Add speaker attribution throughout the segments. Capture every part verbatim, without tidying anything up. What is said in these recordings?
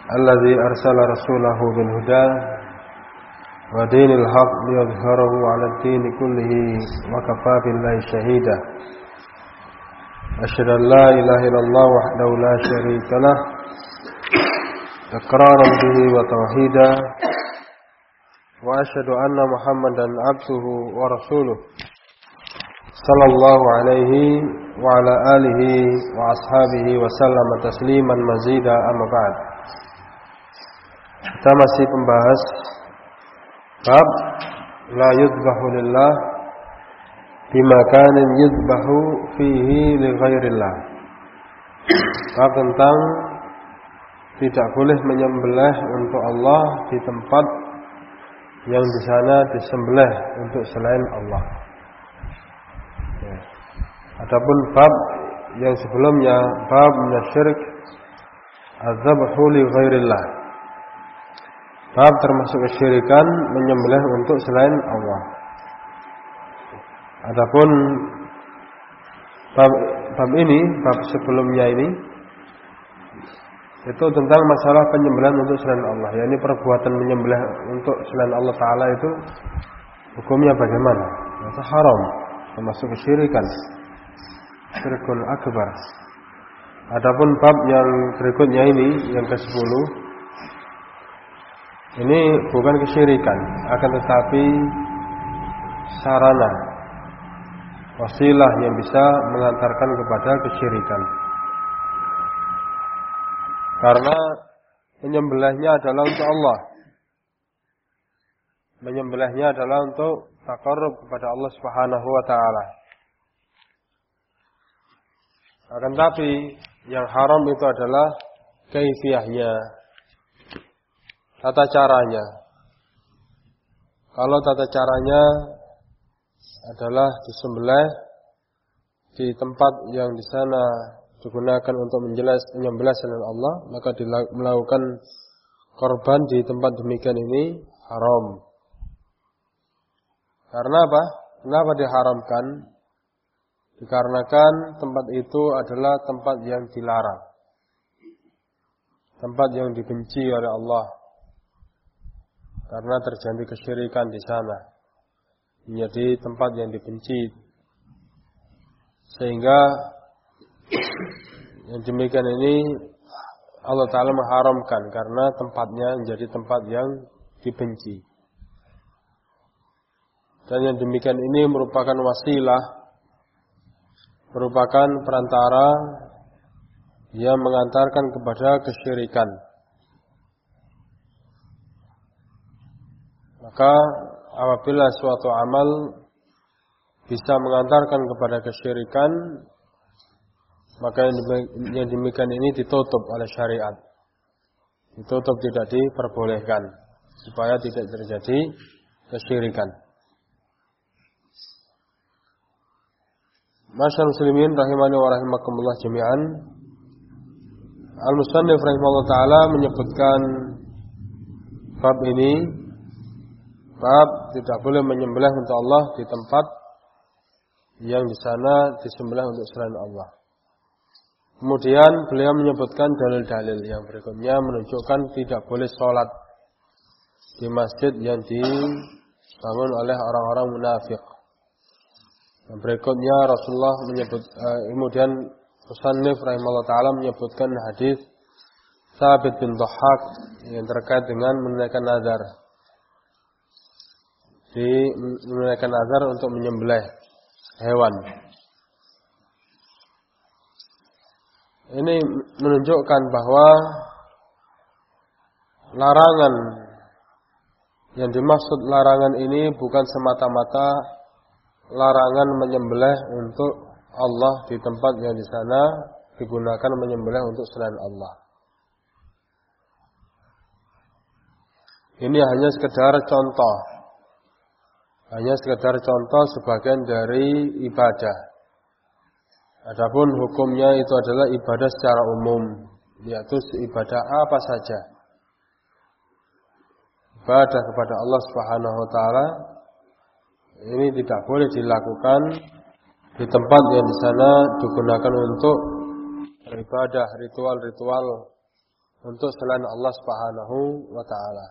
Speaker 1: الذي أرسل رسوله بالهدى ودين الحق ليظهره على الدين كله وكفى بالله شهيدا أشهد أن لا إله إلا الله وحده لا شريك له إقرارا به وتوحيدا وأشهد أن محمدا عبده ورسوله صلى الله عليه وعلى آله وأصحابه وسلم تسليما مزيدا أما بعد. Kita masih membahas bab la yudbahu lillah bimakanin yudbahu fihi li ghairillah. Bab tentang tidak boleh menyembelih untuk Allah di tempat yang di sana disembelih untuk selain Allah. Ya. Adapun bab yang sebelumnya bab minasyirik adzabhu li ghairillah. Bab termasuk kesyirikan menyembelih untuk selain Allah. Adapun bab, bab ini, bab sebelumnya ini itu tentang masalah penyembelihan untuk selain Allah. yakni perbuatan menyembelih untuk selain Allah Ta'ala itu hukumnya bagaimana? Itu haram, termasuk kesyirikan, syirkun akbar. Adapun bab yang berikutnya ini, yang kesepuluh, ini bukan kesyirikan, akan tetapi sarana, wasilah yang bisa mengantarkan kepada kesyirikan. Karena menyembelihnya adalah untuk Allah, menyembelihnya adalah untuk taqarrub kepada Allah Subhanahu wa Ta'ala. Akan tetapi yang haram itu adalah kaifiyahnya, tata caranya. Kalau tata caranya adalah disembelih di tempat yang di sana digunakan untuk menjelas menyembelih selain Allah, maka melakukan korban di tempat demikian ini haram. Karena apa? Kenapa diharamkan? Dikarenakan tempat itu adalah tempat yang dilarang, tempat yang dibenci oleh Allah, karena terjadi kesyirikan di sana, menjadi tempat yang dibenci, sehingga yang demikian ini Allah Ta'ala mengharamkan karena tempatnya menjadi tempat yang dibenci. Dan yang demikian ini merupakan wasilah, merupakan perantara yang mengantarkan kepada kesyirikan. Maka apabila suatu amal bisa mengantarkan kepada kesyirikan, maka yang demikian ini ditutup oleh syariat, ditutup, tidak diperbolehkan, supaya tidak terjadi kesyirikan. Masyaallah muslimin rahimani wa rahimakumullah jami'an. Al-Musannif rahimahullah ta'ala menyebutkan bab ini, bab tidak boleh menyembelih untuk Allah di tempat yang di sana disembelih untuk selain Allah. Kemudian beliau menyebutkan dalil-dalil yang berikutnya menunjukkan tidak boleh sholat di masjid yang dibangun oleh orang-orang munafik. Yang berikutnya Rasulullah menyebut, uh, kemudian Musannif rahimahullah ta'ala menyebutkan hadis Thabit bin Dhahhak yang terkait dengan menunaikan nazar, di menunaikan nazar untuk menyembelih hewan. Ini menunjukkan bahwa larangan yang dimaksud larangan ini bukan semata-mata larangan menyembelih untuk Allah di tempat yang di sana digunakan menyembelih untuk selain Allah. Ini hanya sekedar contoh, hanya sekedar contoh sebagian dari ibadah. Adapun hukumnya itu adalah ibadah secara umum, yaitu ibadah apa saja. Ibadah kepada Allah Subhanahu wa Ta'ala ini tidak boleh dilakukan di tempat yang di sana digunakan untuk beribadah, ritual-ritual untuk selain Allah Subhanahu wa taala.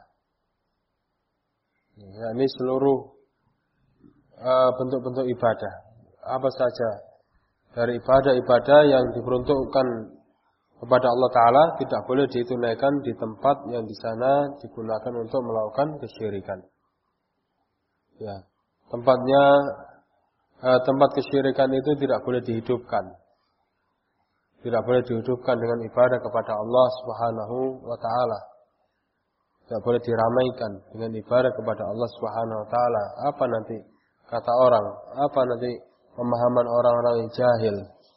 Speaker 1: Ya, ini seluruh uh, bentuk-bentuk ibadah. Apa saja dari ibadah-ibadah yang diperuntukkan kepada Allah taala tidak boleh ditunaikan di tempat yang di sana digunakan untuk melakukan kesyirikan. Ya, tempatnya uh, tempat kesyirikan itu tidak boleh dihidupkan. Tidak boleh dihidupkan dengan ibadah kepada Allah Subhanahu wa taala. Tidak boleh diramaikan dengan ibadah kepada Allah Subhanahu wa taala. Apa nanti kata orang? Apa nanti pemahaman orang-orang yang jahil?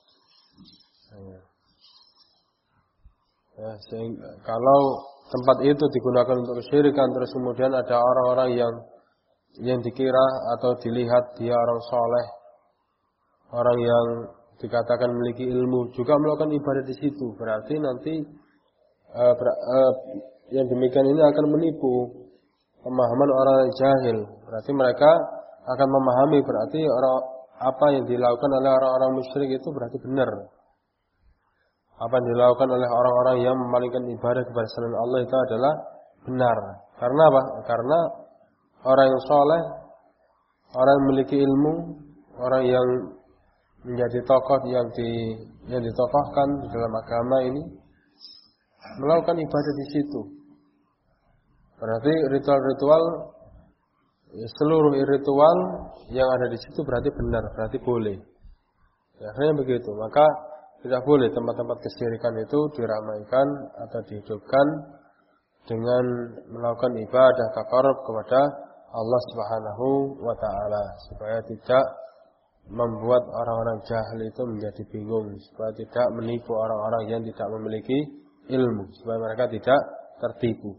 Speaker 1: Ya, sehingga, kalau tempat itu digunakan untuk kesyirikan, terus kemudian ada orang-orang yang yang dikira atau dilihat dia orang soleh, orang yang dikatakan memiliki ilmu, juga melakukan ibadah di situ, berarti nanti uh, ber, uh, yang demikian ini akan menipu pemahaman orang yang jahil. Berarti mereka akan memahami berarti orang apa yang dilakukan oleh orang-orang musyrik itu berarti benar. Apa yang dilakukan oleh orang-orang yang memalingkan ibadah kepada selain Allah itu adalah benar. Karena apa? Karena orang yang soleh, orang yang memiliki ilmu, orang yang menjadi tokoh yang di yang ditokohkan di dalam agama ini melakukan ibadah di situ. Berarti ritual-ritual, seluruh ritual yang ada di situ berarti benar, berarti boleh. Ya, akhirnya begitu. Maka tidak boleh tempat-tempat kesyirikan itu diramaikan atau dihidupkan dengan melakukan ibadah taqarrub kepada Allah Subhanahu wa taala, supaya tidak membuat orang-orang jahil itu menjadi bingung, supaya tidak menipu orang-orang yang tidak memiliki ilmu, supaya mereka tidak tertipu.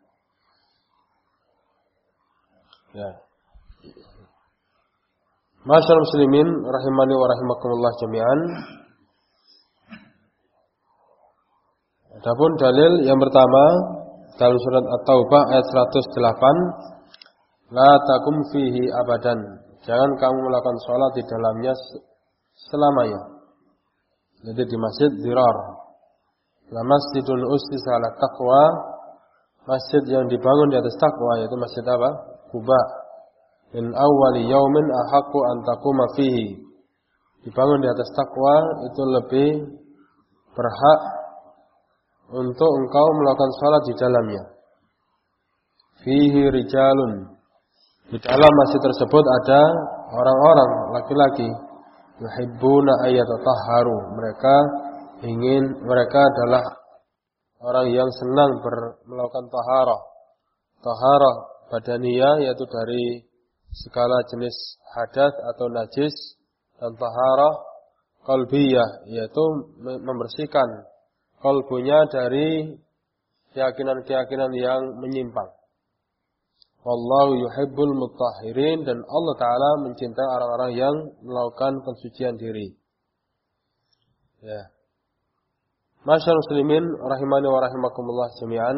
Speaker 1: Ya. Masyaallah muslimin rahimani wa rahimakumullah jami'an. Adapun dalil yang pertama dalam surat At-Taubah ayat seratus delapan, la takum fihi abadan. Jangan kamu melakukan sholat di dalamnya selamanya. Jadi di masjid Dirar. La masjidun ussisa 'ala taqwa, masjid yang dibangun di atas takwa, yaitu masjid apa? Quba. In awwali yaumin ahaqqu an taquma fihi. Dibangun di atas takwa itu lebih berhak untuk engkau melakukan sholat di dalamnya. Fihi rijalun. Di dalam masjid tersebut ada orang-orang laki-laki yuhibbuna ayyatatahharu. Mereka ingin, mereka adalah orang yang senang ber, melakukan taharah. Taharah badaniyah yaitu dari segala jenis hadas atau najis, dan taharah qalbiyah yaitu membersihkan kalbunya dari keyakinan-keyakinan yang menyimpang. Wallahu yuhibbul mutahhirin, dan Allah Ta'ala mencintai orang-orang yang melakukan pensucian diri. Ya. Masyaallah muslimin rahimani wa rahimakumullah jami'an.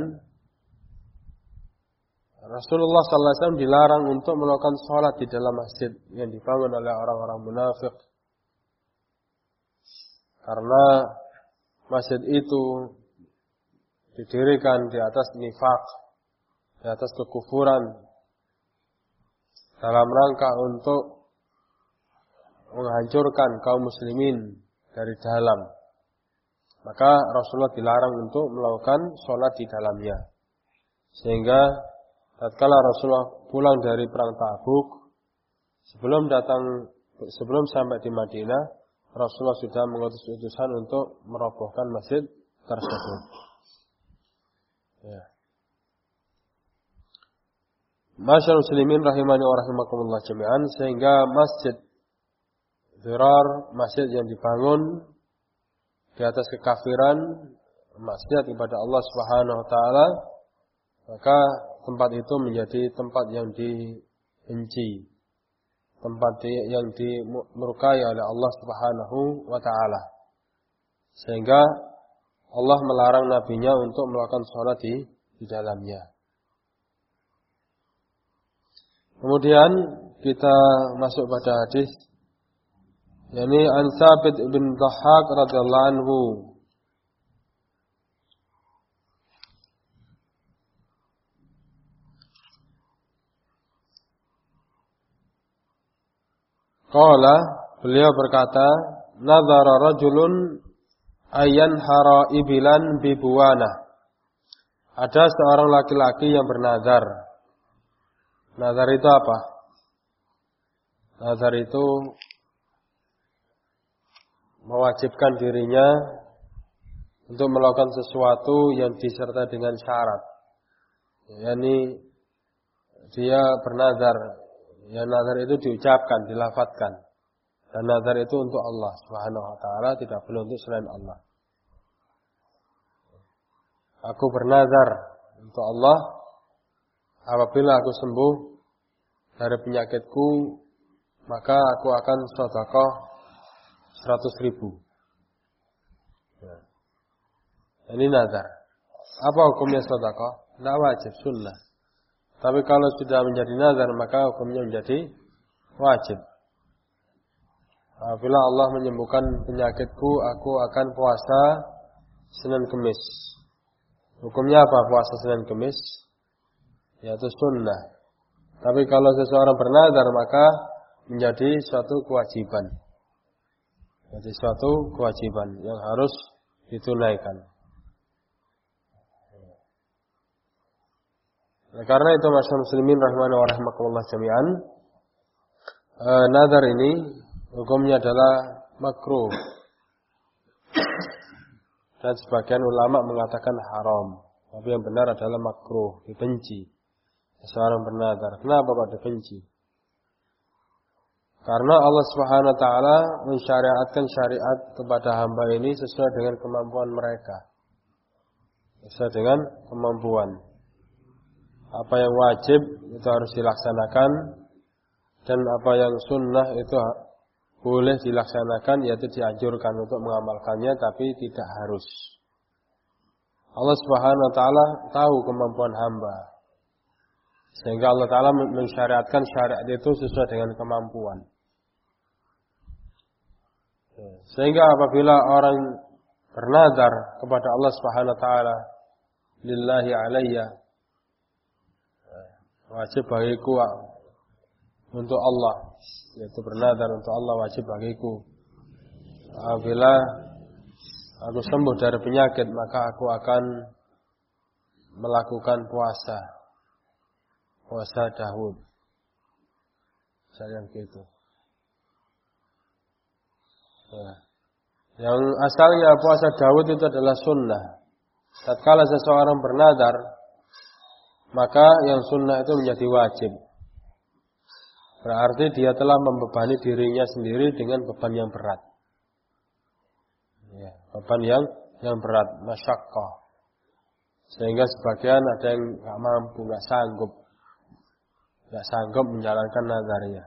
Speaker 1: Rasulullah sallallahu alaihi wasallam dilarang untuk melakukan salat di dalam masjid yang dibangun oleh orang-orang munafik. Karena masjid itu didirikan di atas nifaq, di atas kekufuran, dalam rangka untuk menghancurkan kaum muslimin dari dalam. Maka Rasulullah dilarang untuk melakukan sholat di dalamnya. Sehingga tatkala Rasulullah pulang dari perang Tabuk, sebelum datang, sebelum sampai di Madinah, Rasulullah sudah mengutus utusan untuk merobohkan masjid tersebut. Ya. Masyaallah muslimin rahimani wa rahimakumullah jami'an, sehingga masjid Dirar, masjid yang dibangun di atas kekafiran, maksiat kepada Allah Subhanahu wa taala, maka tempat itu menjadi tempat yang dibenci, tempat yang dimurkai oleh Allah Subhanahu wa taala. Sehingga Allah melarang nabinya untuk melakukan salat di, di dalamnya. Kemudian kita masuk pada hadis, yakni an Tsabit bin Dhahhak radhiyallahu anhu. Qala, beliau berkata, nadhara rajulun ayyan hara ibilan bibuwana. Ada seorang laki-laki yang bernazar. Nazar itu apa? Nazar itu mewajibkan dirinya untuk melakukan sesuatu yang disertai dengan syarat. yakni dia bernazar. Ya, nazar itu diucapkan, dilafadzkan. Dan nazar itu untuk Allah Subhanahu wa taala, tidak boleh untuk selain Allah. Aku bernazar untuk Allah, apabila aku sembuh dari penyakitku, maka aku akan sedekah seratus ribu. Ya. Ini nazar. Apa hukumnya sedekah? Tidak wajib, sunnah. Tapi kalau sudah menjadi nazar, maka hukumnya menjadi wajib. Apabila Allah menyembuhkan penyakitku, aku akan puasa Senin Kemis. Hukumnya apa puasa Senin Kemis? Yaitu sunnah. Tapi kalau seseorang bernazar, maka menjadi suatu kewajiban. Jadi suatu kewajiban yang harus ditunaikan. Nah, karena itu masyarakat muslimin rahimani wa rahimakumullah jami'an, e, nazar ini hukumnya adalah makruh. Dan sebagian ulama mengatakan haram. Tapi yang benar adalah makruh, dibenci. Seorang bernazar. Kenapa kok dibenci? Karena Allah Subhanahu wa taala mensyariatkan syariat kepada hamba ini sesuai dengan kemampuan mereka. Sesuai dengan kemampuan. Apa yang wajib itu harus dilaksanakan, dan apa yang sunnah itu boleh dilaksanakan, yaitu dianjurkan untuk mengamalkannya, tapi tidak harus. Allah Subhanahu wa taala tahu kemampuan hamba, sehingga Allah taala mensyariatkan syariat itu sesuai dengan kemampuan. Sehingga apabila orang bernazar kepada Allah Subhanahu wa taala, lillahi alayya, wajib bagiku untuk Allah, yaitu bernazar untuk Allah wajib bagiku. Apabila aku sembuh dari penyakit, maka aku akan melakukan puasa, puasa Daud. Saya begitu. Nah, yang asalnya puasa Daud itu adalah sunnah. Tatkala seseorang bernazar, maka yang sunnah itu menjadi wajib. Berarti dia telah membebani dirinya sendiri dengan beban yang berat. Ya, beban yang yang berat, masyaqqah. Sehingga sebagian ada yang nggak mampu, nggak sanggup, nggak sanggup menjalankan nazarnya.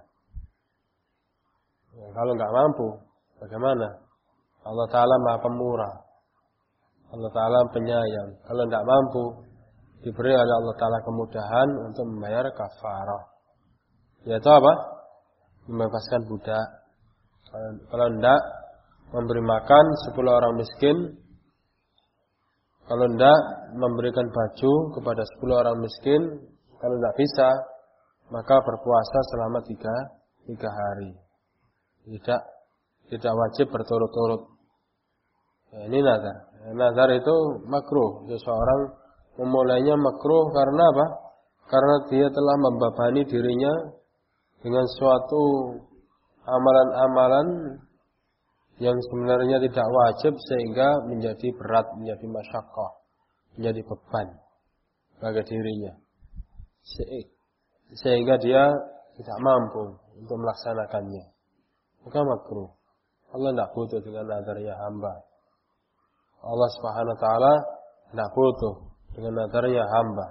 Speaker 1: Ya, kalau nggak mampu, bagaimana? Allah Taala Maha Pemurah. Allah Taala penyayang. Kalau nggak mampu, diberi oleh Allah Ta'ala kemudahan untuk membayar kafarah. Yaitu apa? Membebaskan budak. Kalau tidak, memberi makan sepuluh orang miskin. Kalau tidak, memberikan baju kepada sepuluh orang miskin. Kalau tidak bisa, maka berpuasa selama tiga, tiga hari. Tidak, tidak wajib berturut-turut. Ya, ini nazar. Nazar itu makruh. Seseorang memulainya makruh karena apa? Karena dia telah membebani dirinya dengan suatu amalan-amalan yang sebenarnya tidak wajib, sehingga menjadi berat, menjadi masyaqqah, menjadi beban bagi dirinya, sehingga dia tidak mampu untuk melaksanakannya. Maka makruh. Allah tidak butuh dengan nazarnya hamba. Allah Subhanahu wa taala tidak butuh dengan nazarnya hamba.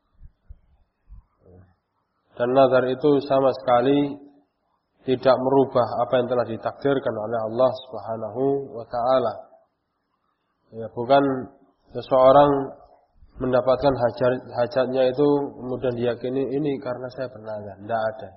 Speaker 1: Dan nazar itu sama sekali tidak merubah apa yang telah ditakdirkan oleh Allah Subhanahu wa taala. Ya, bukan seseorang mendapatkan hajat, hajatnya itu kemudian diyakini ini karena saya bernazar. Tidak ada.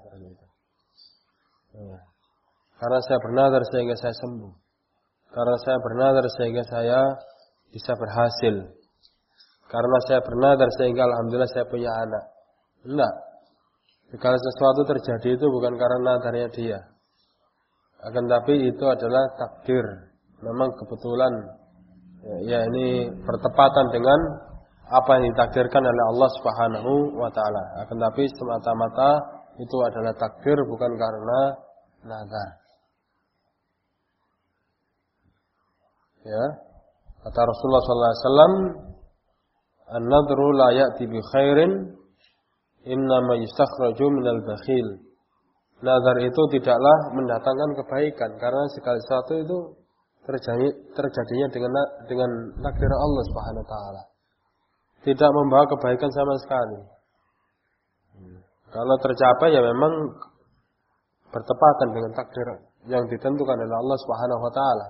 Speaker 1: Ya. Karena saya bernazar sehingga saya sembuh. Karena saya bernazar sehingga saya bisa berhasil. Karena saya bernazar sehingga alhamdulillah saya punya anak. Enggak. Kalau sesuatu terjadi itu bukan karena nazarnya dia. Akan tapi itu adalah takdir. Memang kebetulan ya, ya ini bertepatan dengan apa yang ditakdirkan oleh Allah Subhanahu wa taala. Akan tapi semata-mata itu adalah takdir bukan karena nazar. Ya. Kata Rasulullah sallallahu alaihi wasallam, "An-nadru la ya'ti bi khairin, innama yustakhraju minal bakhil." Nazar itu tidaklah mendatangkan kebaikan karena segala sesuatu itu terjadi terjadinya dengan dengan takdir Allah Subhanahu wa taala. Tidak membawa kebaikan sama sekali. Kalau tercapai ya memang bertepatan dengan takdir yang ditentukan oleh Allah Subhanahu wa taala.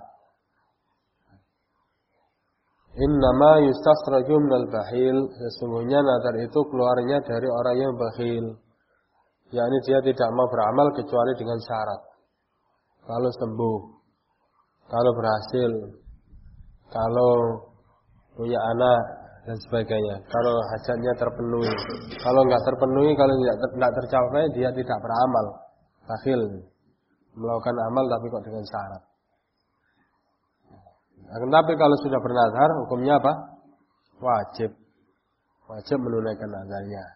Speaker 1: Innama yustakhraju minal bakhil, sesungguhnya nazar itu keluarnya dari orang yang bakhil. Yakni dia tidak mau beramal kecuali dengan syarat. Kalau sembuh, kalau berhasil, kalau punya anak dan sebagainya, kalau hajatnya terpenuhi. Kalau enggak terpenuhi, kalau tidak tidak tercapai, dia tidak beramal. Bakhil, melakukan amal tapi kok dengan syarat. Akan tapi kalau sudah bernazar, hukumnya apa? Wajib. Wajib menunaikan nazarnya.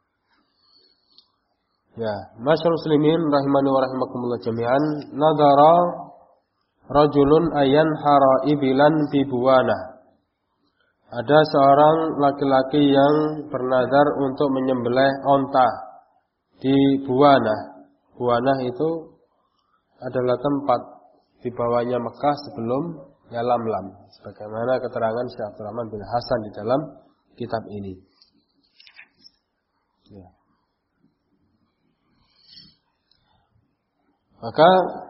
Speaker 1: Ya, masyaallah muslimin rahimani wa rahimakumullah jami'an, nadara rajulun ayan hara ibilan fi buwana. Ada seorang laki-laki yang bernazar untuk menyembelih onta di Buwana. Buwana itu adalah tempat di bawahnya Mekah sebelum Yalamlam, sebagaimana keterangan Syekh Abdul Rahman bin Hasan di dalam kitab ini. Ya. Maka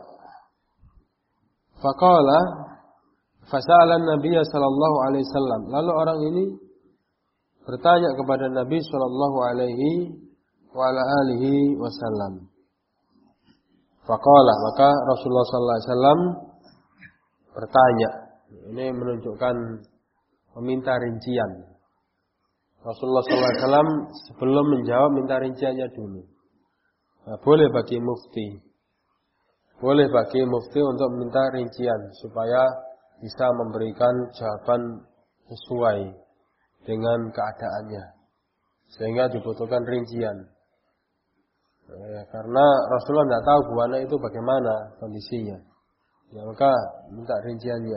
Speaker 1: faqala fasa'ala Nabi sallallahu alaihi wasallam. Lalu orang ini bertanya kepada Nabi sallallahu alaihi wa ala alihi wasallam. Faqala, maka Rasulullah sallallahu alaihi wasallam bertanya. Ini menunjukkan meminta rincian. Rasulullah sallallahu alaihi wasallam sebelum menjawab minta rinciannya dulu. Nah, boleh bagi mufti. Boleh bagi mufti untuk meminta rincian supaya bisa memberikan jawaban sesuai dengan keadaannya, sehingga dibutuhkan rincian. Ya, karena Rasulullah tidak tahu buana itu bagaimana kondisinya, ya, maka minta rinciannya.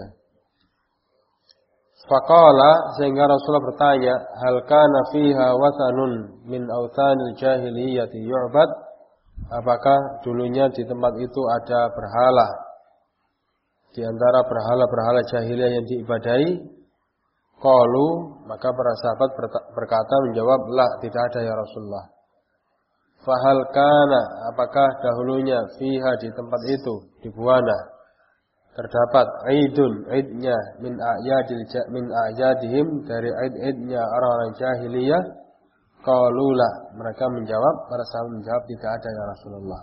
Speaker 1: Faqala, sehingga Rasulullah bertanya, hal kana fiha wathanun min awthanil jahiliyyati yu'bad? Apakah dulunya di tempat itu ada berhala di antara berhala-berhala jahiliyah yang diibadahi? Qalu, maka para sahabat berkata menjawab, la, tidak ada ya Rasulullah. Fahal kana, apakah dahulunya fiha di tempat itu di Buwana terdapat aidun, aidnya min a'yadil min a'yadihim, dari aid-aidnya orang-orang jahiliyah? Qalu la, mereka menjawab, para sahabat menjawab, tidak ada ya Rasulullah.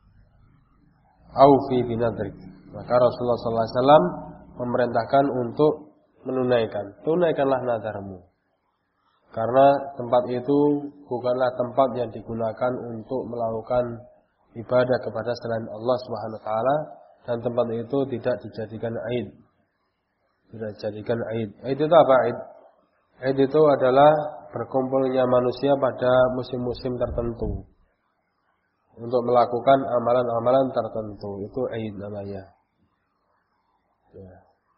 Speaker 1: Aufi binadrik, maka Rasulullah sallallahu alaihi wasallam memerintahkan untuk menunaikan. Tunaikanlah nazarmu. Karena tempat itu bukanlah tempat yang digunakan untuk melakukan ibadah kepada selain Allah Subhanahu wa taala, dan tempat itu tidak dijadikan aid. Tidak dijadikan aid. Aid itu apa aid? Aid itu adalah berkumpulnya manusia pada musim-musim tertentu untuk melakukan amalan-amalan tertentu. Itu aid namanya. Ya.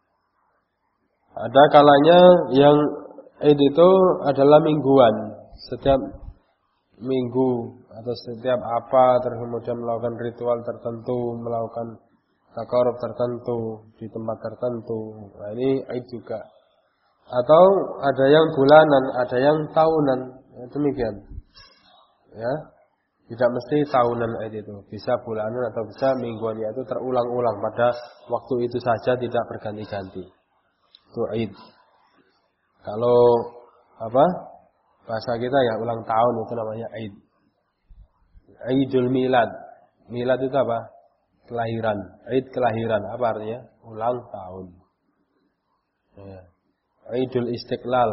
Speaker 1: Ada kalanya yang aid itu adalah mingguan. Setiap minggu atau setiap apa terus kemudian melakukan ritual tertentu, melakukan takarub tertentu di tempat tertentu. Nah, ini aid juga. Atau ada yang bulanan, ada yang tahunan. Ya, demikian. Ya. Tidak mesti tahunan aid itu. Bisa bulanan atau bisa mingguan, yaitu terulang-ulang pada waktu itu saja, tidak berganti-ganti. Itu aid. Kalau apa? Bahasa kita ya ulang tahun, itu namanya aid. Aidul milad. Milad itu apa? Kelahiran. Aid kelahiran. Apa artinya? Ulang tahun. Ya. Aidul istiqlal.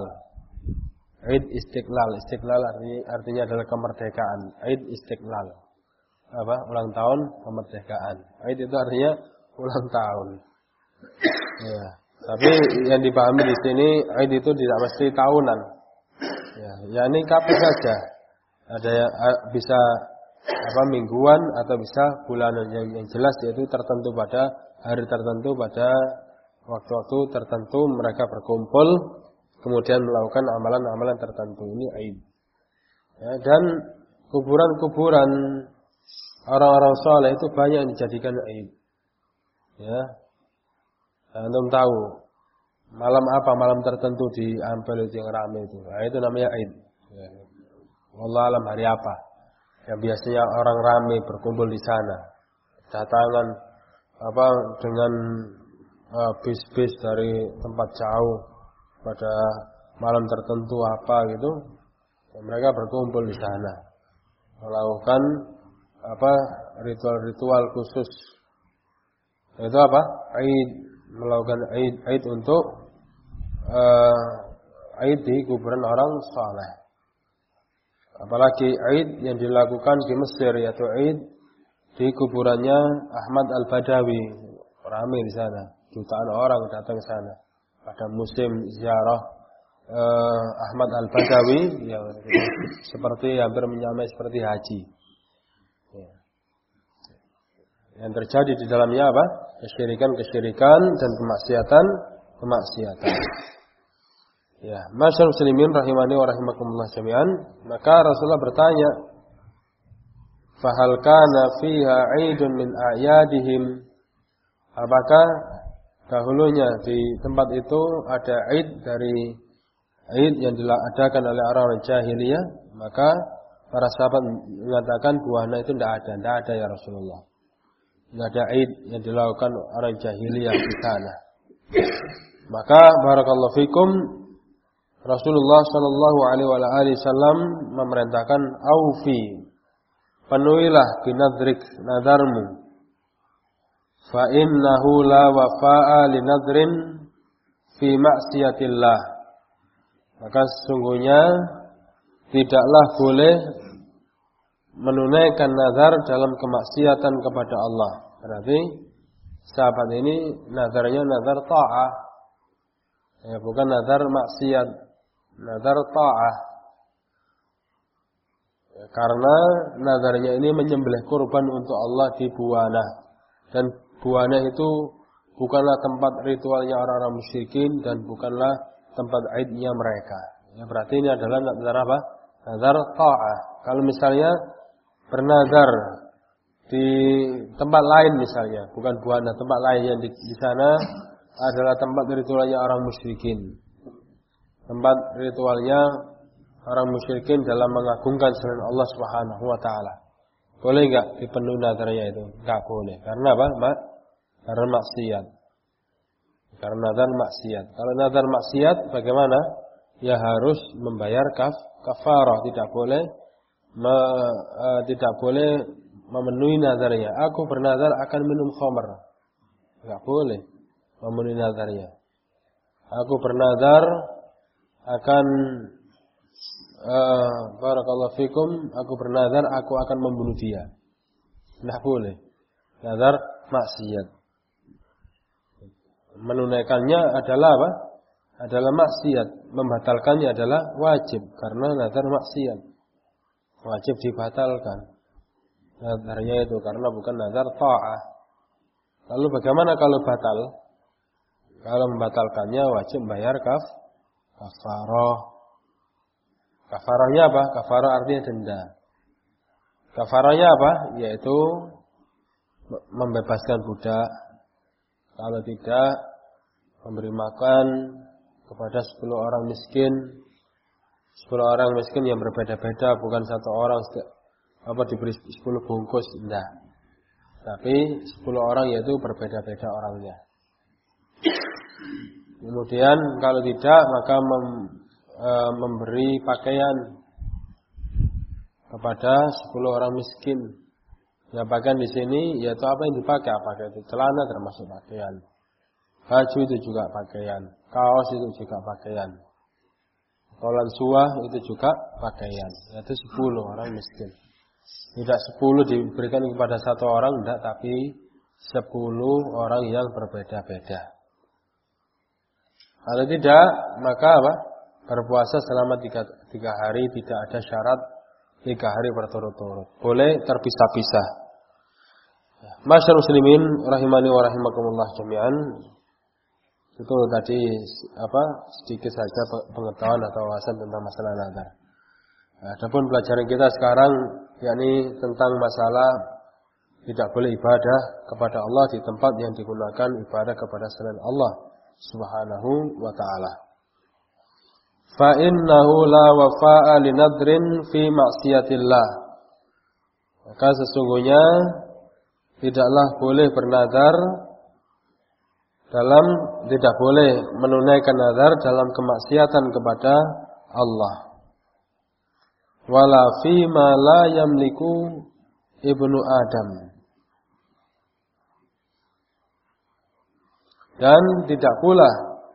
Speaker 1: Aid istiqlal. Istiqlal artinya, artinya adalah kemerdekaan. Aid istiqlal. apa? Ulang tahun kemerdekaan. Aid itu artinya ulang tahun. Ya. Tapi yang dipahami di sini Aid itu tidak mesti tahunan. Ya, ya ini kapan saja. Ada yang bisa apa mingguan atau bisa bulanan. Yang, yang jelas yaitu tertentu pada hari tertentu, pada waktu-waktu tertentu mereka berkumpul kemudian melakukan amalan-amalan tertentu. Ini Aid. Ya, dan kuburan-kuburan orang-orang soleh itu banyak yang dijadikan Aid. Ya, antum tahu malam apa malam tertentu di Ampel itu yang ramai itu. Nah, itu namanya Aid. Ya. Wallah alam hari apa? Yang biasanya orang ramai berkumpul di sana. Datangan apa dengan uh, bis-bis dari tempat jauh pada malam tertentu apa gitu. Ya, mereka berkumpul di sana. Melakukan apa ritual-ritual khusus. Itu apa? Aid, melakukan Aid, Aid untuk uh, Aid di kuburan orang saleh. Apalagi Aid yang dilakukan di Mesir, yaitu Aid di kuburannya Ahmad Al-Badawi. Ramai di sana, jutaan orang datang ke sana pada musim ziarah uh, Ahmad Al-Badawi, yang seperti hampir menyamai seperti haji. Ya. Yang terjadi di dalamnya apa? Kesyirikan-kesyirikan dan kemaksiatan-kemaksiatan. Ya, masyaallah muslimin rahimani wa rahimakumullah jami'an. Maka Rasulullah bertanya, "Fahal kana fiha 'aidun min a'yadihim?" Apakah dahulunya di tempat itu ada 'aid dari 'aid yang diadakan oleh orang-orang jahiliyah? Maka para sahabat mengatakan buahnya itu tidak ada, tidak ada ya Rasulullah. Tidak ada Aid yang dilakukan orang jahiliyah di sana. Maka barakallahu fikum, Rasulullah sallallahu alaihi wasallam memerintahkan aufi, penuhilah binadrik nadarmu. Fa innahu la wafa'a linadrin fi ma'siyatillah. Maka sesungguhnya tidaklah boleh menunaikan nazar dalam kemaksiatan kepada Allah. Berarti sahabat ini nazarnya nazar ta'ah. Ya, bukan nazar maksiat, nazar ta'ah. Ya, karena nazarnya ini menyembelih kurban untuk Allah di Buwana. Dan Buwana itu bukanlah tempat ritualnya orang-orang musyrikin dan bukanlah tempat aidnya mereka. Ya, berarti ini adalah nazar apa? Nazar ta'ah. Kalau misalnya bernazar di tempat lain misalnya, bukan Buwana, tempat lain yang di, di sana adalah tempat ritualnya orang musyrikin. Tempat ritualnya orang musyrikin dalam mengagungkan selain Allah Subhanahu wa taala. Boleh enggak dipenuhi nazarnya itu? Enggak boleh. Karena apa? Mak? Karena maksiat. Karena nazar maksiat. Kalau nazar maksiat bagaimana? Ya harus membayar kaf kafarah, tidak boleh me, uh, tidak boleh memenuhi nazarnya. Aku bernazar akan minum khamr. Enggak boleh memenuhi nazarnya. Aku bernazar akan uh, barakallahu fikum, aku bernazar aku akan membunuh dia. Enggak boleh. Nazar maksiat. Menunaikannya adalah apa? Adalah maksiat. Membatalkannya adalah wajib karena nazar maksiat. Wajib dibatalkan nazarnya itu karena bukan nazar ta'ah. Lalu bagaimana kalau batal? Kalau membatalkannya wajib bayar kaf kafarah. Kafarahnya apa? Kafarah artinya denda. Kafarahnya apa? Yaitu membebaskan budak. Kalau tidak, memberi makan kepada sepuluh orang miskin. Sepuluh orang miskin yang berbeda-beda, bukan satu orang apa diberi sepuluh bungkus, tidak. Tapi sepuluh orang yaitu berbeda-beda orangnya. Kemudian kalau tidak, maka mem, e, memberi pakaian kepada sepuluh orang miskin. Yang pakaian di sini yaitu apa yang dipakai? Apakah itu celana termasuk pakaian, baju itu juga pakaian, kaos itu juga pakaian, kolan suah itu juga pakaian. Yaitu sepuluh orang miskin. Tidak sepuluh diberikan kepada satu orang, tidak, tapi sepuluh orang yang berbeda-beda. Kalau tidak, maka apa? Berpuasa selama tiga, tiga hari, tidak ada syarat tiga hari berturut-turut. Boleh terpisah-pisah. Masyaallah muslimin rahimani wa rahimakumullah jami'an. Itu tadi apa sedikit saja pengetahuan atau wawasan tentang masalah nazar. Adapun pelajaran kita sekarang yakni tentang masalah tidak boleh ibadah kepada Allah di tempat yang digunakan ibadah kepada selain Allah Subhanahu wa taala. Fa innahu la wafa'a li nadrin fi ma'siyatillah. Maka sesungguhnya tidaklah boleh bernazar dalam tidak boleh menunaikan nazar dalam kemaksiatan kepada Allah. Wala fi ma la yamliku ibnu Adam. Dan tidak pula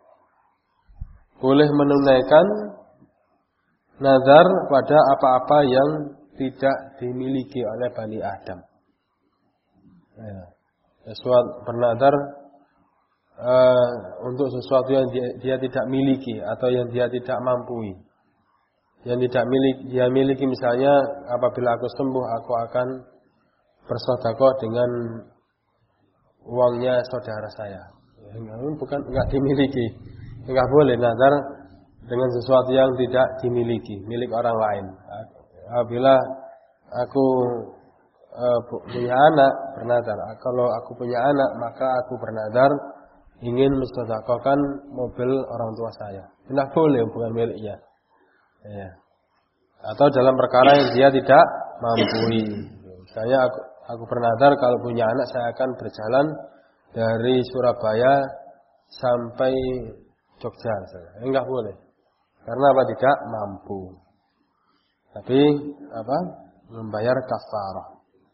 Speaker 1: boleh menunaikan nazar pada apa-apa yang tidak dimiliki oleh Bani Adam. Ya. Sesuatu bernazar uh, untuk sesuatu yang dia, dia tidak miliki atau yang dia tidak mampu. Yang tidak milik dia miliki, misalnya apabila aku sembuh aku akan bersedekah dengan uangnya saudara saya. Bukan enggak dimiliki. Enggak boleh nazar dengan sesuatu yang tidak dimiliki, milik orang lain. Apabila aku uh, punya anak, bernazar. Kalau aku punya anak, maka aku bernazar ingin mensedekahkan mobil orang tua saya. Tidak boleh, bukan miliknya. Ya. Atau dalam perkara yang dia tidak mampu. Misalnya aku, aku bernazar kalau punya anak saya akan berjalan dari Surabaya sampai Jogja. Enggak boleh. Karena apa? Tidak mampu. Tapi apa? Membayar kafarah.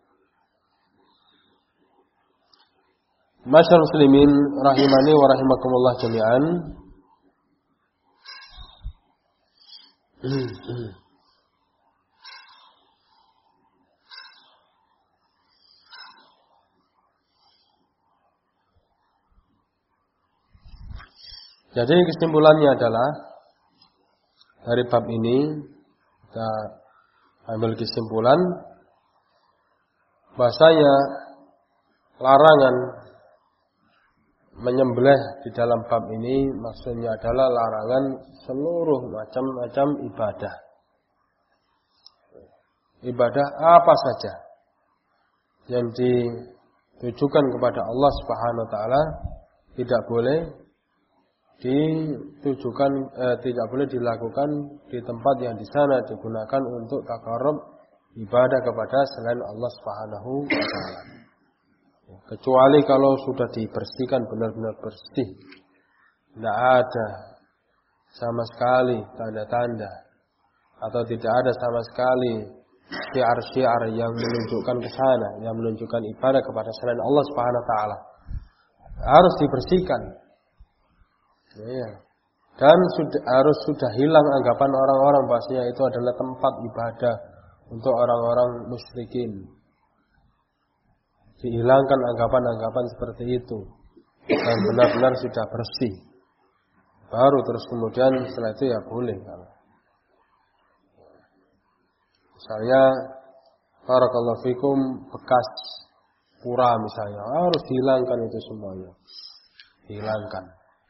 Speaker 1: Masyaallah muslimin rahimani wa rahimakumullah jami'an. Jadi kesimpulannya adalah dari bab ini kita ambil kesimpulan bahasanya larangan menyembelih di dalam bab ini maksudnya adalah larangan seluruh macam-macam ibadah. Ibadah apa saja yang ditujukan kepada Allah Subhanahu wa taala tidak boleh ditujukan eh, tidak boleh dilakukan di tempat yang di sana digunakan untuk takarrub ibadah kepada selain Allah Subhanahu wa taala. Kecuali kalau sudah dibersihkan benar-benar bersih. Tidak ada sama sekali tanda-tanda atau tidak ada sama sekali syiar-syiar yang menunjukkan ke sana, yang menunjukkan ibadah kepada selain Allah Subhanahu wa taala. Harus dibersihkan. Ya. Dan sudah, harus sudah hilang anggapan orang-orang bahasanya itu adalah tempat ibadah untuk orang-orang musyrikin. Dihilangkan anggapan-anggapan seperti itu dan benar-benar sudah bersih. Baru terus kemudian setelah itu ya boleh. Misalnya barakallahu fikum bekas pura misalnya harus dihilangkan itu semuanya. Dihilangkan.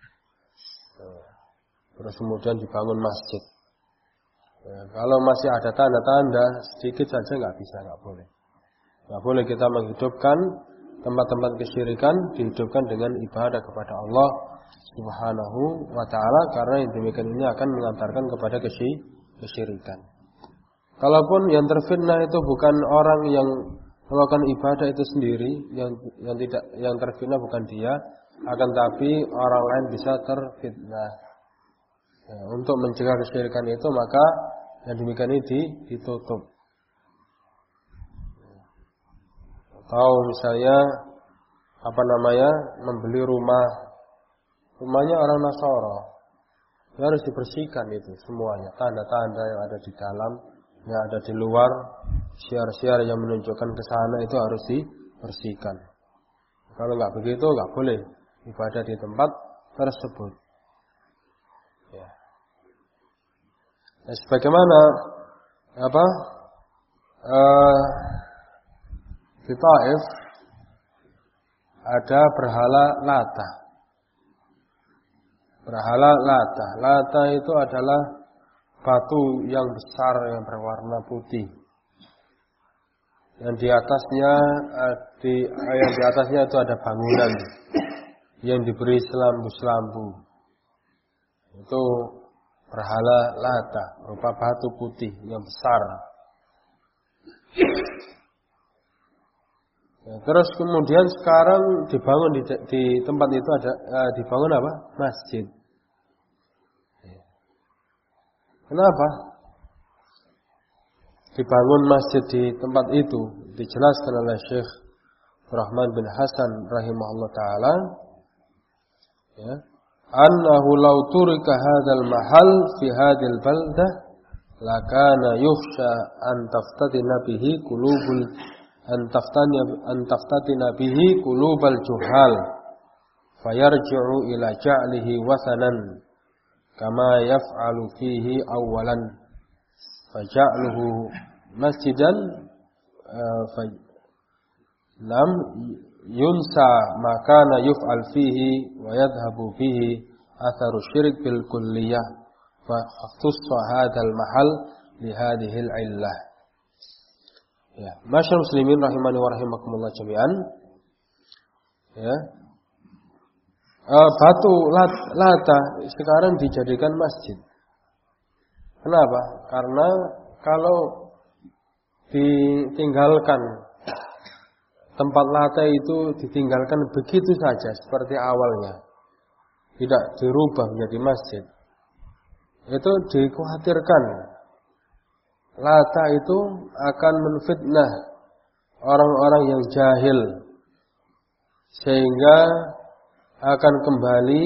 Speaker 1: Terus kemudian dibangun masjid. Ya, kalau masih ada tanda-tanda sedikit saja nggak bisa, nggak boleh. Nggak boleh kita menghidupkan tempat-tempat kesyirikan dihidupkan dengan ibadah kepada Allah Subhanahu wa taala karena yang demikian ini akan mengantarkan kepada kesyirikan. Kalaupun yang terfitnah itu bukan orang yang melakukan ibadah itu sendiri, yang yang tidak yang terfitnah bukan dia, akan tapi orang lain bisa terfitnah. Ya, untuk mencegah kesyirikan itu maka yang demikian ini ditutup. Atau misalnya apa namanya membeli rumah, rumahnya orang Nasara, ya harus dibersihkan itu semuanya, tanda-tanda yang ada di dalam, yang ada di luar, syiar-syiar yang menunjukkan ke sana itu harus dibersihkan. Kalau nggak begitu nggak boleh ibadah di tempat tersebut. Ya. Nah, sebagaimana apa uh, di Taif ada berhala Lata. Berhala Lata. Lata itu adalah batu yang besar yang berwarna putih. Yang di atasnya di yang di atasnya itu ada bangunan yang diberi selambu-selambu. Itu berhala Lata, berupa batu putih yang besar. Ya, terus kemudian sekarang dibangun di, di tempat itu ada eh, dibangun apa? Masjid. Ya. Kenapa? Dibangun masjid di tempat itu dijelaskan oleh Syekh Rahman bin Hasan rahimahullah taala, ya, annahu law turika hadzal mahal fi hadzal baldah lakana yukhsha an taftatina bihi qulubul an taftani an taftatina bihi qulubal juhal fayarji'u ila ja'lihi wasanan kama yaf'alu fihi awwalan faja'luhu masjidan fa lam yunsa makana yuf'al fihi wa yadhhabu fihi atharu syirik bil kulliyah fa khussa hadzal mahal li hadhihi al illah. Ya, masyaallah muslimin rahimani wa rahimakumullah jami'an. Ya. Uh, batu lat, Lata sekarang dijadikan masjid. Kenapa? Karena kalau ditinggalkan tempat Lata itu ditinggalkan begitu saja seperti awalnya, tidak dirubah menjadi masjid, itu dikhawatirkan Lata itu akan menfitnah orang-orang yang jahil sehingga akan kembali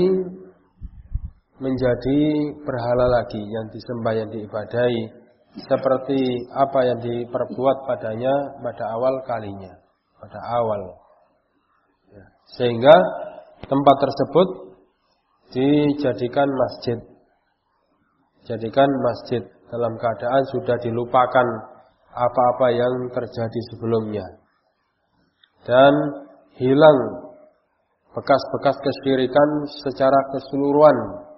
Speaker 1: menjadi berhala lagi yang disembah, yang diibadahi seperti apa yang diperbuat padanya pada awal kalinya, pada awal. Sehingga tempat tersebut dijadikan masjid. Jadikan masjid dalam keadaan sudah dilupakan apa-apa yang terjadi sebelumnya. Dan hilang bekas-bekas kesyirikan secara keseluruhan.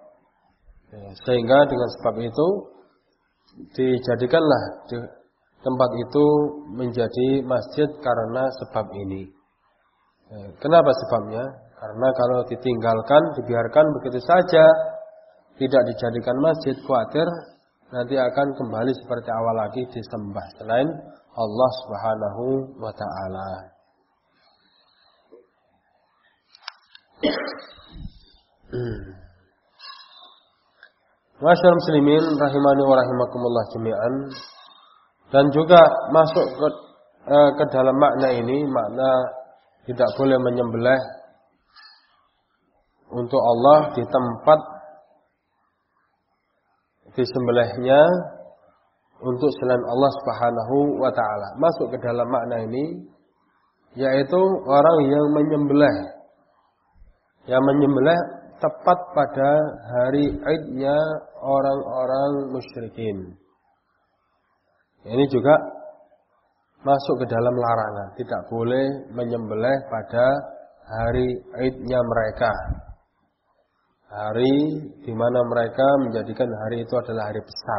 Speaker 1: Sehingga dengan sebab itu dijadikanlah tempat itu menjadi masjid karena sebab ini. Kenapa sebabnya? Karena kalau ditinggalkan, dibiarkan begitu saja, tidak dijadikan masjid, khawatir nanti akan kembali seperti awal lagi disembah selain Allah Subhanahu wa taala. Masyaallah muslimin rahimani wa rahimakumullah jami'an. Dan juga masuk ke, eh, ke dalam makna ini, makna tidak boleh menyembelih untuk Allah di tempat disembelihnya untuk selain Allah Subhanahu wa taala. Masuk ke dalam makna ini yaitu orang yang menyembelih, yang menyembelih tepat pada hari Idnya orang-orang musyrikin. Ini juga masuk ke dalam larangan. Tidak boleh menyembelih pada hari Idnya mereka. Hari di mana mereka menjadikan hari itu adalah hari besar.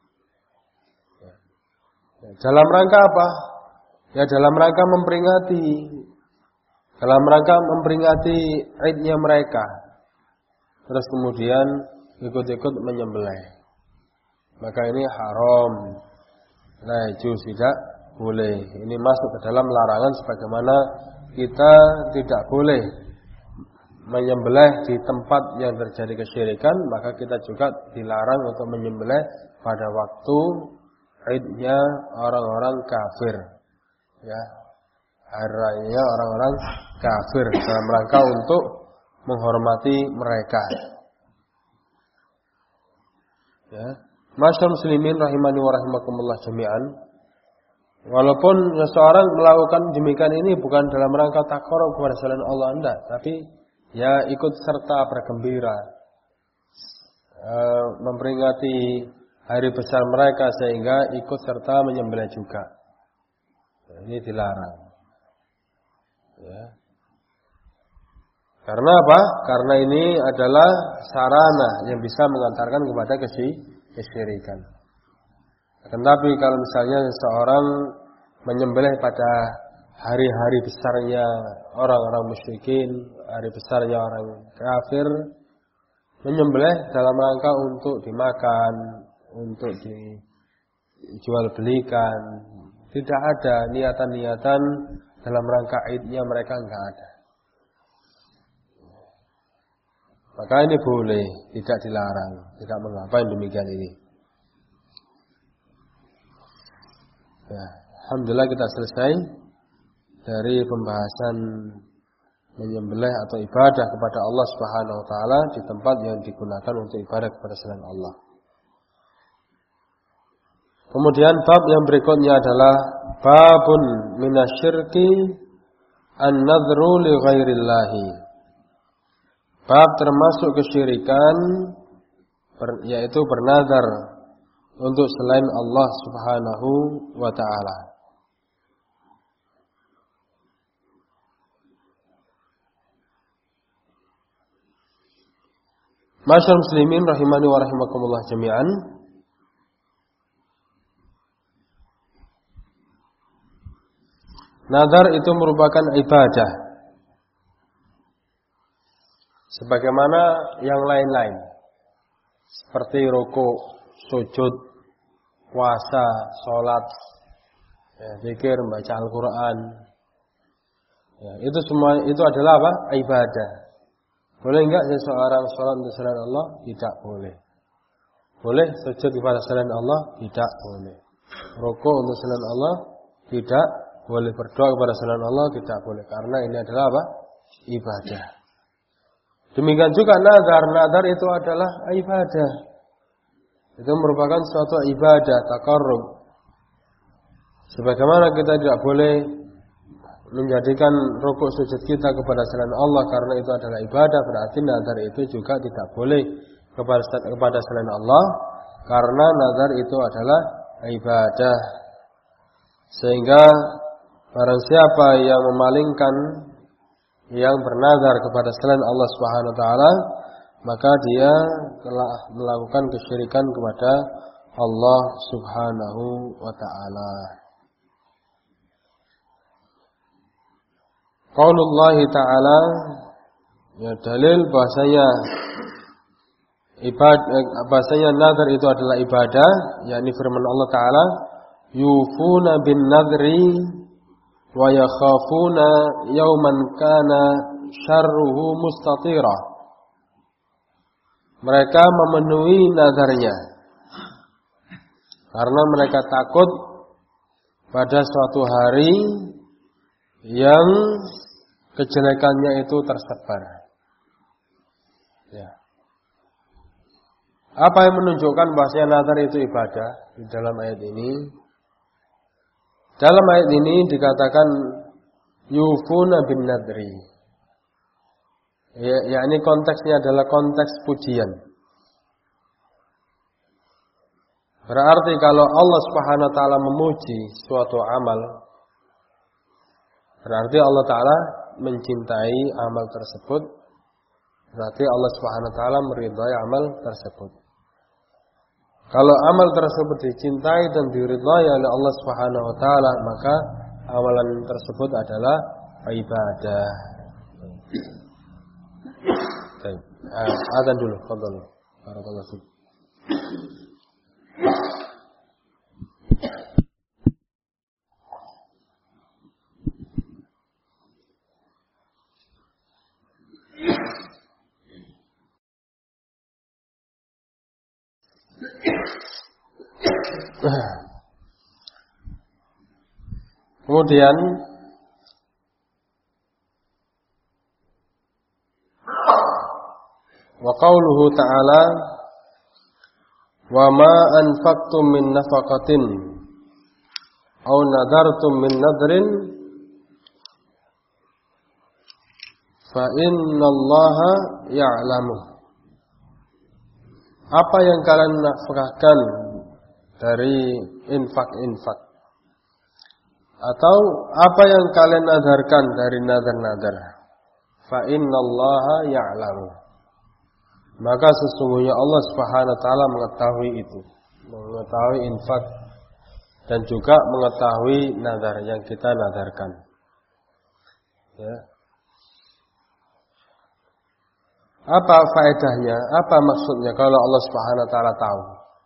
Speaker 1: Dalam rangka apa? Ya dalam rangka memperingati. Dalam rangka memperingati Idnya mereka. Terus kemudian ikut-ikut menyembelih. Maka ini haram. Nah, itu tidak boleh. Ini masuk ke dalam larangan sebagaimana kita tidak boleh menyembelih di tempat yang terjadi kesyirikan, maka kita juga dilarang untuk menyembelih pada waktu Idnya orang-orang kafir. Ya. Hari raya orang-orang kafir dalam rangka untuk menghormati mereka. Ya. Masyaallah muslimin rahimani wa rahimakumullah jami'an. Walaupun seseorang melakukan demikian ini bukan dalam rangka taqarrub kepada selain Allah, enggak, tapi ya ikut serta bergembira, e, memperingati hari besar mereka sehingga ikut serta menyembelih juga. Ini dilarang. Ya. Karena apa? Karena ini adalah sarana yang bisa mengantarkan kepada kesyirikan. Tetapi kalau misalnya seseorang menyembelih pada hari-hari besarnya orang-orang musyrikin, hari besarnya orang kafir, menyembelih dalam rangka untuk dimakan, untuk dijual belikan, tidak ada niatan-niatan dalam rangka idnya, mereka enggak ada. Maka ini boleh, tidak dilarang, tidak mengapa yang demikian ini. Ya, alhamdulillah kita selesai dari pembahasan menyembelih atau ibadah kepada Allah Subhanahu wa taala di tempat yang digunakan untuk ibadah kepada selain Allah. Kemudian bab yang berikutnya adalah babun minasyirki an-nadhru li ghairillahi. Bab termasuk kesyirikan yaitu bernazar untuk selain Allah Subhanahu wa taala. Masyaallah muslimin rahimani wa rahimakumullah jami'an. Nazar itu merupakan ibadah sebagaimana yang lain-lain, seperti rukuk, sujud, puasa, sholat, ya, zikir, baca Al-Quran. Ya, itu semua itu adalah apa? Ibadah. Boleh enggak seseorang sholat untuk selain Allah? Tidak boleh. Boleh sujud kepada selain Allah? Tidak boleh. Rukuk untuk selain Allah? Tidak boleh. Berdoa kepada selain Allah? Tidak boleh. Karena ini adalah apa? Ibadah. Demikian juga nazar. Nazar itu adalah ibadah. Itu merupakan suatu ibadah, taqarrub. Sebagaimana kita tidak boleh menjadikan rukuk sujud kita kepada selain Allah karena itu adalah ibadah, berarti nazar itu juga tidak boleh kepada kepada selain Allah karena nazar itu adalah ibadah. Sehingga barang siapa yang memalingkan, yang bernazar kepada selain Allah Subhanahu wa taala, maka dia telah melakukan kesyirikan kepada Allah Subhanahu wa taala. Qaulullah ta'ala, ya dalil bahasanya ibadah, bahasanya nazar itu adalah ibadah, yakni firman Allah Ta'ala, yufuna bin nadri wa yakhafuna yawman kana syarruhu mustatira. Mereka memenuhi nazarnya karena mereka takut pada suatu hari yang kejelekannya itu tersebar. Ya. Apa yang menunjukkan bahasanya nazar itu ibadah di dalam ayat ini? Dalam ayat ini dikatakan yufuna bin nadri. Ya, yakni konteksnya adalah konteks pujian. Berarti kalau Allah Subhanahu wa taala memuji suatu amal, berarti Allah Ta'ala mencintai amal tersebut. Berarti Allah Subhanahu wa taala meridhai amal tersebut. Kalau amal tersebut dicintai dan diridhai oleh Allah Subhanahu wa taala, maka amalan tersebut adalah ibadah. Baik. Azan dulu, fadhal. Barakallahu fiik. Kemudian wa qauluhu ta'ala wa ma anfaqtum min nafaqatin au nadartum min nadrin fa innallaha ya'lamu. Apa yang kalian nafkahkan dari infak-infak, atau apa yang kalian nadarkan dari nadar-nadar, fa innallaha ya'lamu, maka sesungguhnya Allah Subhanahu wa taala mengetahui itu, mengetahui infak dan juga mengetahui nadar yang kita nadarkan. Ya. Apa faedahnya? Apa maksudnya kalau Allah Subhanahu wa taala tahu?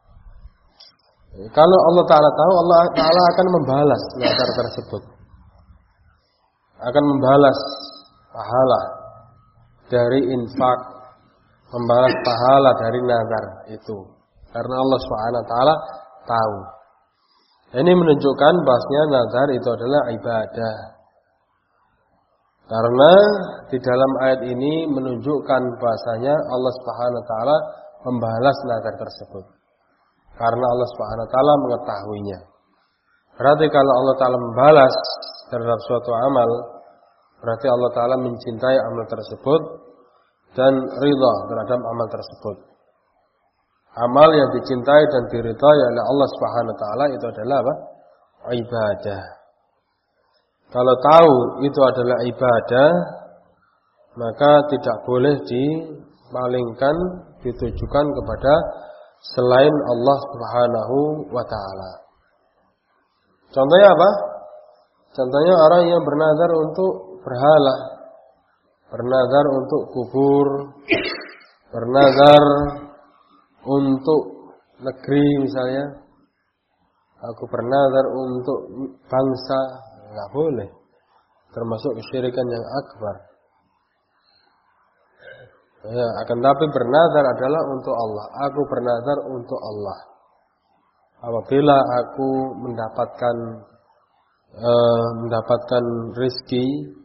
Speaker 1: Kalau Allah taala tahu, Allah taala akan membalas nadar tersebut. Akan membalas pahala dari infak, membalas pahala dari nadar itu. Karena Allah Subhanahu wa taala tahu. Ini menunjukkan bahwasanya nadar itu adalah ibadah. Karena di dalam ayat ini menunjukkan bahasanya Allah Subhanahu wa taala membalas nadar tersebut. Karena Allah Subhanahu wa taala mengetahuinya. Berarti kalau Allah taala membalas terhadap suatu amal, berarti Allah taala mencintai amal tersebut dan ridha terhadap amal tersebut. Amal yang dicintai dan diridhai oleh Allah Subhanahu wa taala itu adalah apa? Ibadah. Kalau tahu itu adalah ibadah, maka tidak boleh dipalingkan, ditujukan kepada selain Allah Subhanahu wa taala. Contohnya apa? Contohnya orang yang bernazar untuk berhala, bernazar untuk kubur, bernazar untuk negeri misalnya. Aku bernazar untuk bangsa, enggak boleh. Termasuk kesyirikan yang akbar. Ya, akan tapi bernazar adalah untuk Allah. Aku bernazar untuk Allah. Apabila aku mendapatkan uh, mendapatkan rezeki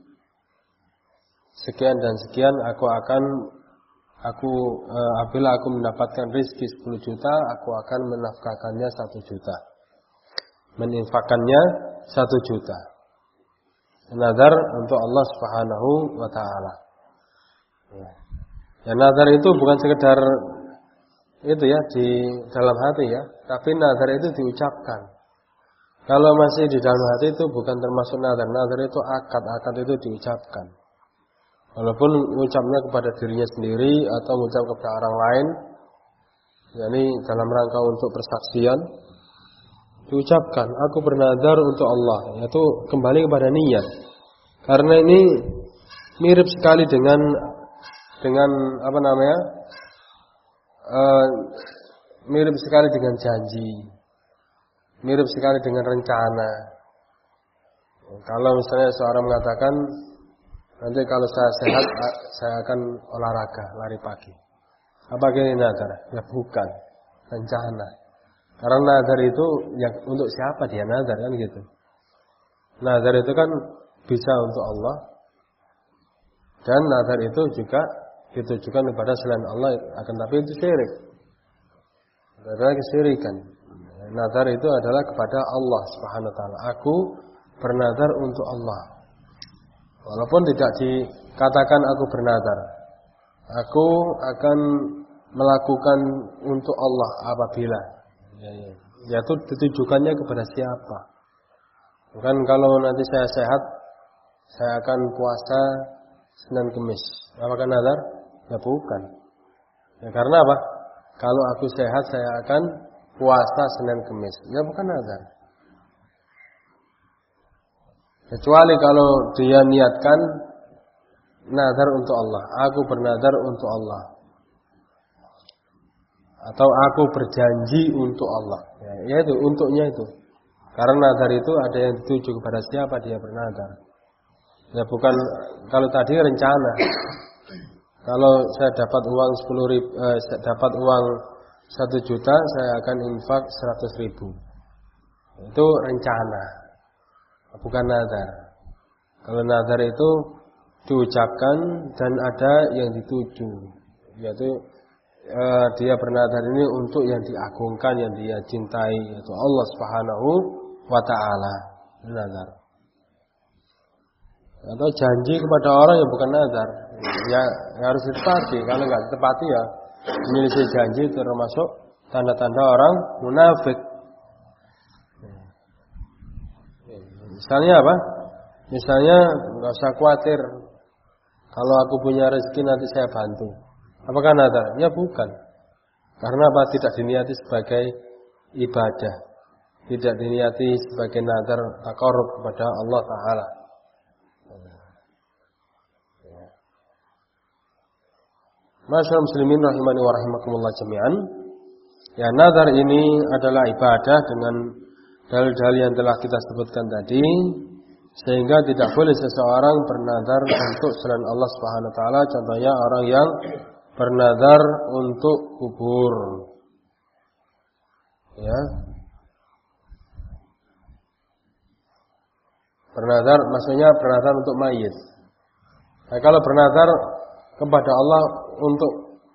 Speaker 1: sekian dan sekian, aku akan aku uh, apabila aku mendapatkan rezeki sepuluh juta, aku akan menafkahkannya satu juta. Meninfakkannya satu juta. Nazar untuk Allah Subhanahu wa taala. Ya. Ya, nazar itu bukan sekedar itu ya di dalam hati ya, tapi nazar itu diucapkan. Kalau masih di dalam hati itu bukan termasuk nazar. Nazar itu akad, akad itu diucapkan. Walaupun mengucapnya kepada dirinya sendiri atau mengucap kepada orang lain, yakni dalam rangka untuk persaksian, diucapkan, aku bernazar untuk Allah, yaitu kembali kepada niat. Karena ini mirip sekali dengan dengan apa namanya? Uh, mirip sekali dengan janji. Mirip sekali dengan rencana. Kalau misalnya seorang mengatakan, nanti kalau saya sehat, saya akan olahraga, lari pagi. Apa ini nazar? Ya bukan, rencana. Karena nazar itu ya untuk siapa dia nazar kan gitu. Nazar itu kan bisa untuk Allah. Dan nazar itu juga ditujukan kepada selain Allah, akan tapi itu syirik. Adalah kesyirikan. Nazar itu adalah kepada Allah Subhanahu wa taala. Aku bernazar untuk Allah. Walaupun tidak dikatakan aku bernazar. Aku akan melakukan untuk Allah apabila. Ya, ya. Yaitu ditujukannya kepada siapa? Bukan kalau nanti saya sehat, saya akan puasa Senin Kemis. Apakah nazar? Ya bukan. Ya karena apa? Kalau aku sehat, saya akan puasa Senin Kemis. Ya bukan nazar. Kecuali kalau dia niatkan nazar untuk Allah. Aku bernazar untuk Allah. Atau aku berjanji untuk Allah. Ya, ya itu, untuknya itu. Karena nazar itu ada yang dituju kepada siapa dia bernazar. Ya bukan, kalau tadi rencana. Kalau saya dapat uang sepuluh ribu, eh, dapat uang satu juta, saya akan infak seratus ribu. Itu rencana, bukan nazar. Kalau nazar itu diucapkan dan ada yang dituju, yaitu eh, dia bernazar ini untuk yang diagungkan, yang dia cintai, yaitu Allah Subhanahu wa ta'ala. Nazar. Atau janji kepada orang yang bukan nazar. Ya, harus ditepati. Kalau enggak ditepati ya menyelisih janji termasuk tanda-tanda orang munafik. Misalnya apa? Misalnya enggak usah khawatir. Kalau aku punya rezeki nanti saya bantu. Apakah nazar? Ya bukan. Karena apa? Tidak diniati sebagai ibadah. Tidak diniati sebagai nazar taqarrub kepada Allah Ta'ala. Masyaallah muslimin rahimani wa rahimakumullah jami'an. Ya, nazar ini adalah ibadah dengan dalil-dalil yang telah kita sebutkan tadi, sehingga tidak boleh seseorang bernazar untuk selain Allah Subhanahu wa taala. Contohnya orang yang bernazar untuk kubur. Ya. Bernazar maksudnya bernazar untuk mayit. Nah, kalau bernazar kepada Allah untuk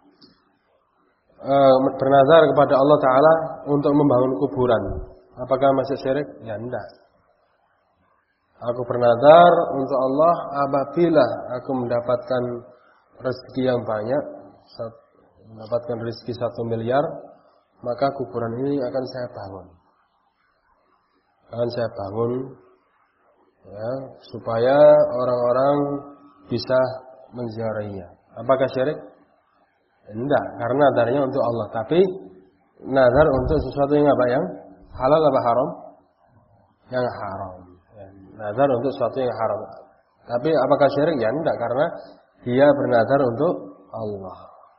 Speaker 1: e, bernazar kepada Allah Ta'ala untuk membangun kuburan, apakah masih syirik? Ya enggak. Aku bernazar untuk Allah apabila aku mendapatkan rezeki yang banyak, mendapatkan rezeki satu miliar, maka kuburan ini akan saya bangun. Akan saya bangun ya, supaya orang-orang bisa menziarahinya. Apakah syirik? Tidak, karena nazarnya untuk Allah. Tapi nazar untuk sesuatu yang apa? Yang halal apa haram? Yang haram. Ya, nazar untuk sesuatu yang haram. Tapi apakah syirik? Ya tidak, karena dia bernazar untuk Allah.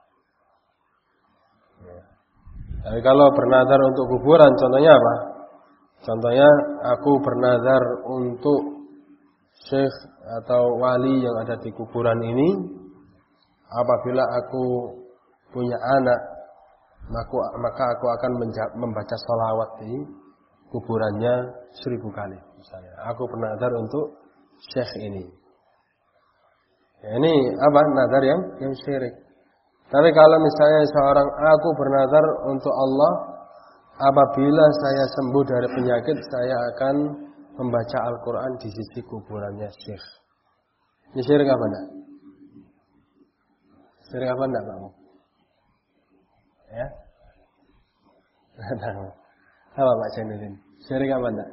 Speaker 1: Ya. Tapi kalau bernazar untuk kuburan, contohnya apa? Contohnya aku bernazar untuk syekh atau wali yang ada di kuburan ini. Apabila aku punya anak, maka aku akan membaca sholawat di kuburannya seribu kali. Misalnya, aku bernazar untuk syekh ini. Ya, ini apa? Nazar yang yang syirik. Tapi kalau misalnya seorang aku bernazar untuk Allah, apabila saya sembuh dari penyakit, saya akan membaca Al-Quran di sisi kuburannya syekh. Ini syirik apa enggak? Syirik apa enggak, Pak? Ya? Apa Pak Jainuddin? Syirik apa enggak?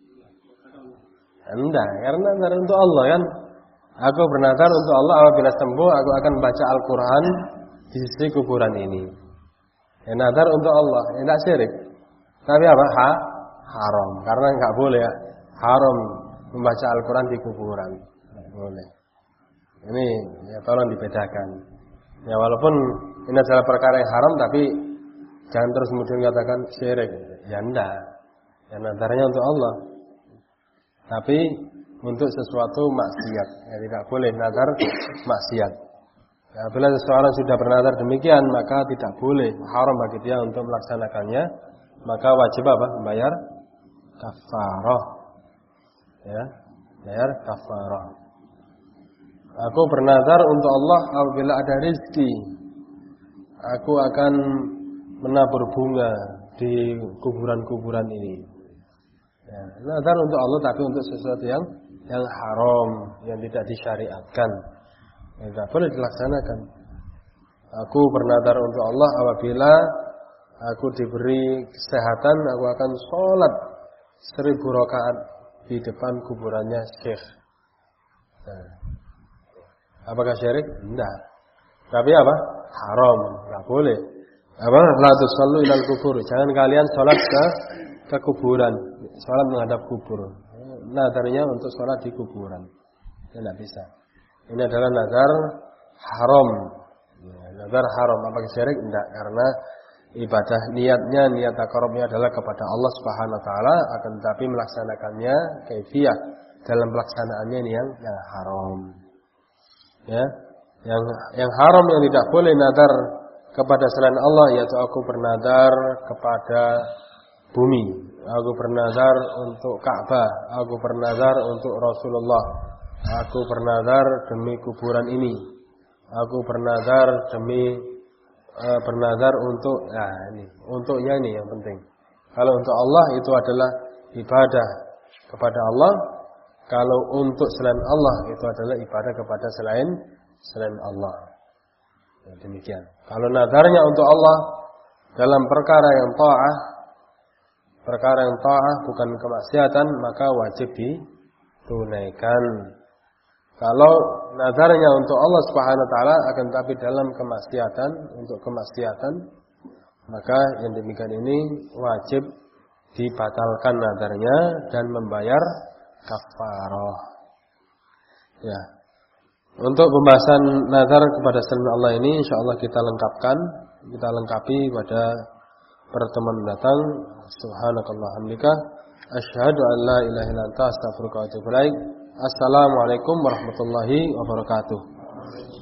Speaker 1: Enggak, karena nazar untuk Allah kan. Aku bernazar untuk Allah apabila sembuh aku akan baca Al-Quran di sisi kuburan ini. Ya, nazar untuk Allah, ya, enggak syirik. Tapi apa? Ha? Haram. Karena enggak boleh ya. Haram membaca Al-Quran di kuburan. Enggak boleh. Ini ya tolong dibedakan. Ya walaupun ini adalah perkara yang haram, tapi jangan terus kemudian katakan syirik. Ya enggak. Ya nazarnya untuk Allah. Tapi untuk sesuatu maksiat. Ya tidak boleh nazar maksiat. Ya, bila seseorang sudah bernazar demikian, maka tidak boleh, haram bagi dia untuk melaksanakannya. Maka wajib apa? Membayar kafarah. Ya, bayar kafarah. Aku bernazar untuk Allah apabila ada rezeki, aku akan menabur bunga di kuburan-kuburan ini. Ya, nazar untuk Allah tapi untuk sesuatu yang yang haram, yang tidak disyariatkan. Ya, tidak boleh dilaksanakan. Aku bernazar untuk Allah apabila aku diberi kesehatan, aku akan sholat seribu rakaat di depan kuburannya syekh. Nah, apakah syirik? Tidak. Tapi apa? Haram, tidak boleh. Apa? La tusallu ilal kubur. Jangan kalian sholat ke ke kuburan, sholat menghadap kubur. Nazarnya untuk sholat di kuburan. Tidak bisa. Ini adalah nazar haram. Nazar haram. Apakah syirik? Tidak. Karena ibadah niatnya, niat taqarrubnya adalah kepada Allah Subhanahu wa taala, akan tetapi melaksanakannya kaifiyah dalam pelaksanaannya ini yang yang haram. Ya, yang yang haram yang tidak boleh nazar kepada selain Allah, yaitu aku bernazar kepada bumi, aku bernazar untuk Ka'bah, aku bernazar untuk Rasulullah, aku bernazar demi kuburan ini, aku bernazar demi uh, bernazar untuk, nah ini, untuknya ini yang penting. Kalau untuk Allah itu adalah ibadah kepada Allah. Kalau untuk selain Allah itu adalah ibadah kepada selain selain Allah. Ya, demikian. Kalau nadarnya untuk Allah dalam perkara yang ta'ah, perkara yang ta'ah bukan kemaksiatan, maka wajib ditunaikan. Kalau nadarnya untuk Allah Subhanahu wa taala akan tapi dalam kemaksiatan, untuk kemaksiatan, maka yang demikian ini wajib dibatalkan nadarnya dan membayar kafarah. Ya. Untuk pembahasan nazar kepada selain Allah ini insyaallah kita lengkapkan, kita lengkapi pada pertemuan mendatang. Subhanakallah hamdika asyhadu an la ilaha illa anta astaghfiruka wa atubu ilaik. Assalamualaikum warahmatullahi wabarakatuh.